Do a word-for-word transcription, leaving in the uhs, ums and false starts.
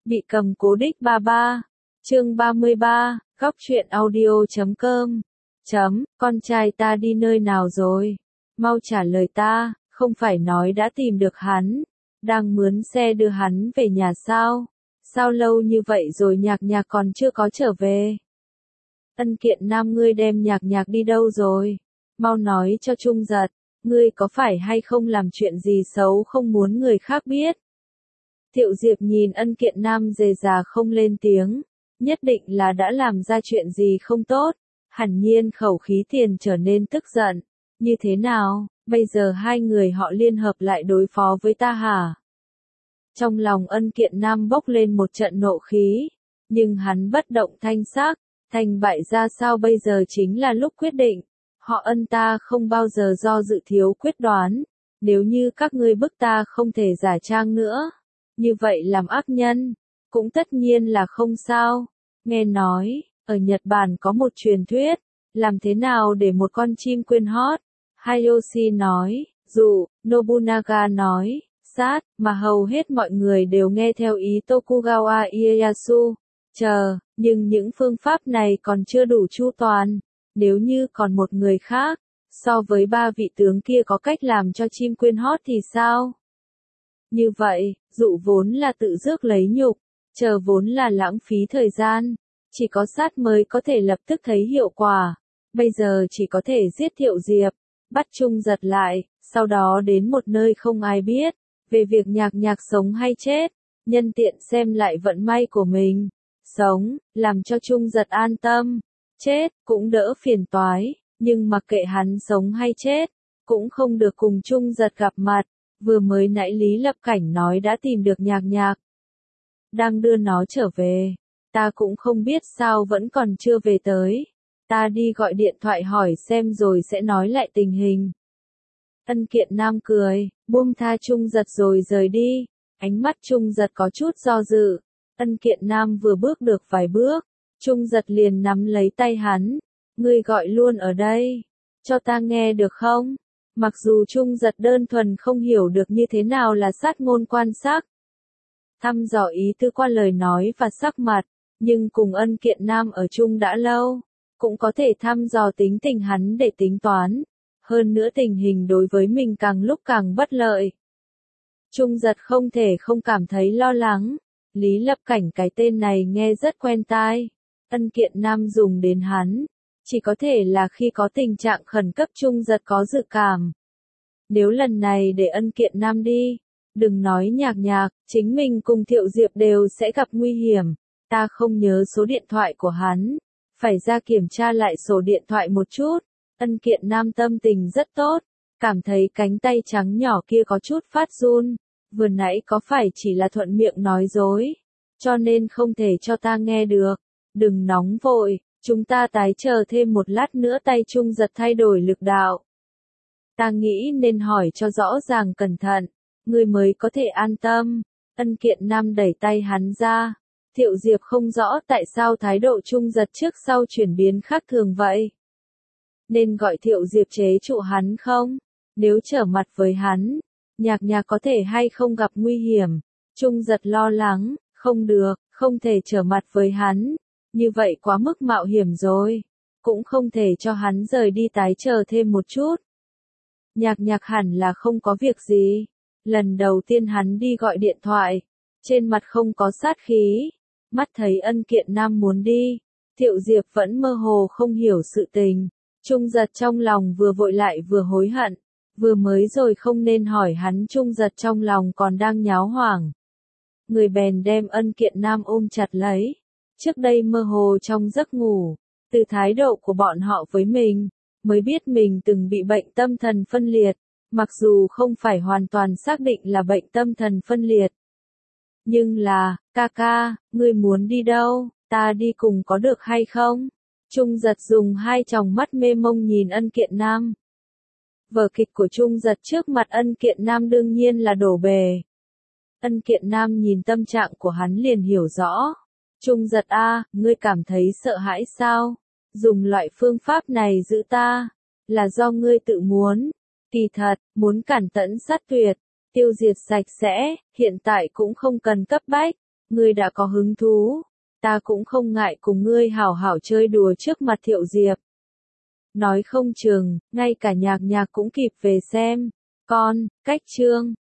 Bị cầm cố đích ba ba. Chương ba mươi ba, góc truyện audio chấm com. Chấm, con trai ta đi nơi nào rồi? Mau trả lời ta, không phải nói đã tìm được hắn, đang mướn xe đưa hắn về nhà sao? Sao lâu như vậy rồi nhạc nhạc còn chưa có trở về? Ân Kiện Nam, ngươi đem nhạc nhạc đi đâu rồi? Mau nói cho Trung Giật, ngươi có phải hay không làm chuyện gì xấu không muốn người khác biết? Thiệu Diệp nhìn Ân Kiện Nam dề già không lên tiếng, nhất định là đã làm ra chuyện gì không tốt, hẳn nhiên khẩu khí tiền trở nên tức giận. Như thế nào, bây giờ hai người họ liên hợp lại đối phó với ta hả? Trong lòng Ân Kiện Nam bốc lên một trận nộ khí, nhưng hắn bất động thanh sắc, thành bại ra sao bây giờ chính là lúc quyết định. Họ Ân ta không bao giờ do dự thiếu quyết đoán, nếu như các ngươi bức ta không thể giả trang nữa, như vậy làm ác nhân, cũng tất nhiên là không sao. Nghe nói, ở Nhật Bản có một truyền thuyết, làm thế nào để một con chim quên hót? Hayashi nói, dụ, Nobunaga nói, sát, mà hầu hết mọi người đều nghe theo ý Tokugawa Ieyasu. Chờ, nhưng những phương pháp này còn chưa đủ chu toàn. Nếu như còn một người khác, so với ba vị tướng kia có cách làm cho chim quên hót thì sao? Như vậy, dụ vốn là tự rước lấy nhục, chờ vốn là lãng phí thời gian, chỉ có sát mới có thể lập tức thấy hiệu quả. Bây giờ chỉ có thể giết Thiệu Diệp, bắt Trung Giật lại, sau đó đến một nơi không ai biết, về việc nhạc nhạc sống hay chết, nhân tiện xem lại vận may của mình. Sống, làm cho Trung Giật an tâm, chết, cũng đỡ phiền toái, nhưng mặc kệ hắn sống hay chết, cũng không được cùng Trung Giật gặp mặt. Vừa mới nãy Lý Lập Cảnh nói đã tìm được nhạc nhạc, đang đưa nó trở về, ta cũng không biết sao vẫn còn chưa về tới, ta đi gọi điện thoại hỏi xem rồi sẽ nói lại tình hình. Ân Kiện Nam cười, buông tha Trung Giật rồi rời đi, ánh mắt Trung Giật có chút do dự. Ân Kiện Nam vừa bước được vài bước, Trung Giật liền nắm lấy tay hắn, ngươi gọi luôn ở đây, cho ta nghe được không? Mặc dù Trung Giật đơn thuần không hiểu được như thế nào là sát ngôn quan sắc, thăm dò ý tư qua lời nói và sắc mặt, nhưng cùng Ân Kiện Nam ở chung đã lâu, cũng có thể thăm dò tính tình hắn để tính toán. Hơn nữa tình hình đối với mình càng lúc càng bất lợi. Trung Giật không thể không cảm thấy lo lắng. Lý Lập Cảnh cái tên này nghe rất quen tai. Ân Kiện Nam dùng đến hắn, chỉ có thể là khi có tình trạng khẩn cấp Trung Giật có dự cảm. Nếu lần này để Ân Kiện Nam đi, đừng nói nhạc nhạc, chính mình cùng Thiệu Diệp đều sẽ gặp nguy hiểm. Ta không nhớ số điện thoại của hắn, phải ra kiểm tra lại sổ điện thoại một chút. Ân Kiện Nam tâm tình rất tốt, cảm thấy cánh tay trắng nhỏ kia có chút phát run. Vừa nãy có phải chỉ là thuận miệng nói dối, cho nên không thể cho ta nghe được. Đừng nóng vội, chúng ta tái chờ thêm một lát nữa tay Trung Giật thay đổi lực đạo. Ta nghĩ nên hỏi cho rõ ràng cẩn thận, ngươi mới có thể an tâm. Ân Kiện Nam đẩy tay hắn ra. Thiệu Diệp không rõ tại sao thái độ Trung Giật trước sau chuyển biến khác thường vậy. Nên gọi Thiệu Diệp chế trụ hắn không? Nếu trở mặt với hắn, nhạc nhạc có thể hay không gặp nguy hiểm? Trung Giật lo lắng, không được, không thể trở mặt với hắn. Như vậy quá mức mạo hiểm rồi. Cũng không thể cho hắn rời đi tái chờ thêm một chút. Nhạc nhạc hẳn là không có việc gì. Lần đầu tiên hắn đi gọi điện thoại, trên mặt không có sát khí. Mắt thấy Ân Kiện Nam muốn đi, Thiệu Diệp vẫn mơ hồ không hiểu sự tình. Trung Giật trong lòng vừa vội lại vừa hối hận, vừa mới rồi không nên hỏi hắn. Trung Giật trong lòng còn đang nháo hoảng. Người bèn đem Ân Kiện Nam ôm chặt lấy. Trước đây mơ hồ trong giấc ngủ, từ thái độ của bọn họ với mình, mới biết mình từng bị bệnh tâm thần phân liệt, mặc dù không phải hoàn toàn xác định là bệnh tâm thần phân liệt. Nhưng là, ca ca, ngươi muốn đi đâu, ta đi cùng có được hay không? Trung Giật dùng hai tròng mắt mê mông nhìn Ân Kiện Nam. Vở kịch của Trung Giật trước mặt Ân Kiện Nam đương nhiên là đổ bể. Ân Kiện Nam nhìn tâm trạng của hắn liền hiểu rõ. Trung Giật a, ngươi cảm thấy sợ hãi sao? Dùng loại phương pháp này giữ ta, là do ngươi tự muốn. Kỳ thật, muốn cản tẫn sát tuyệt, tiêu diệt sạch sẽ, hiện tại cũng không cần cấp bách. ngươi đã có hứng thú, ta cũng không ngại cùng ngươi hảo hảo chơi đùa trước mặt Thiệu Diệp. Nói không chừng, ngay cả nhạc nhạc cũng kịp về xem. Con, cách chương.